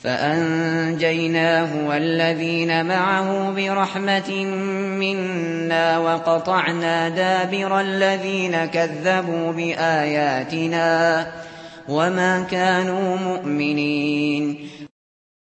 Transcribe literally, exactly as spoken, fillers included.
فأنجيناه والذين معه برحمة منا وقطعنا دابر الذين كذبوا بآياتنا وما كانوا مؤمنين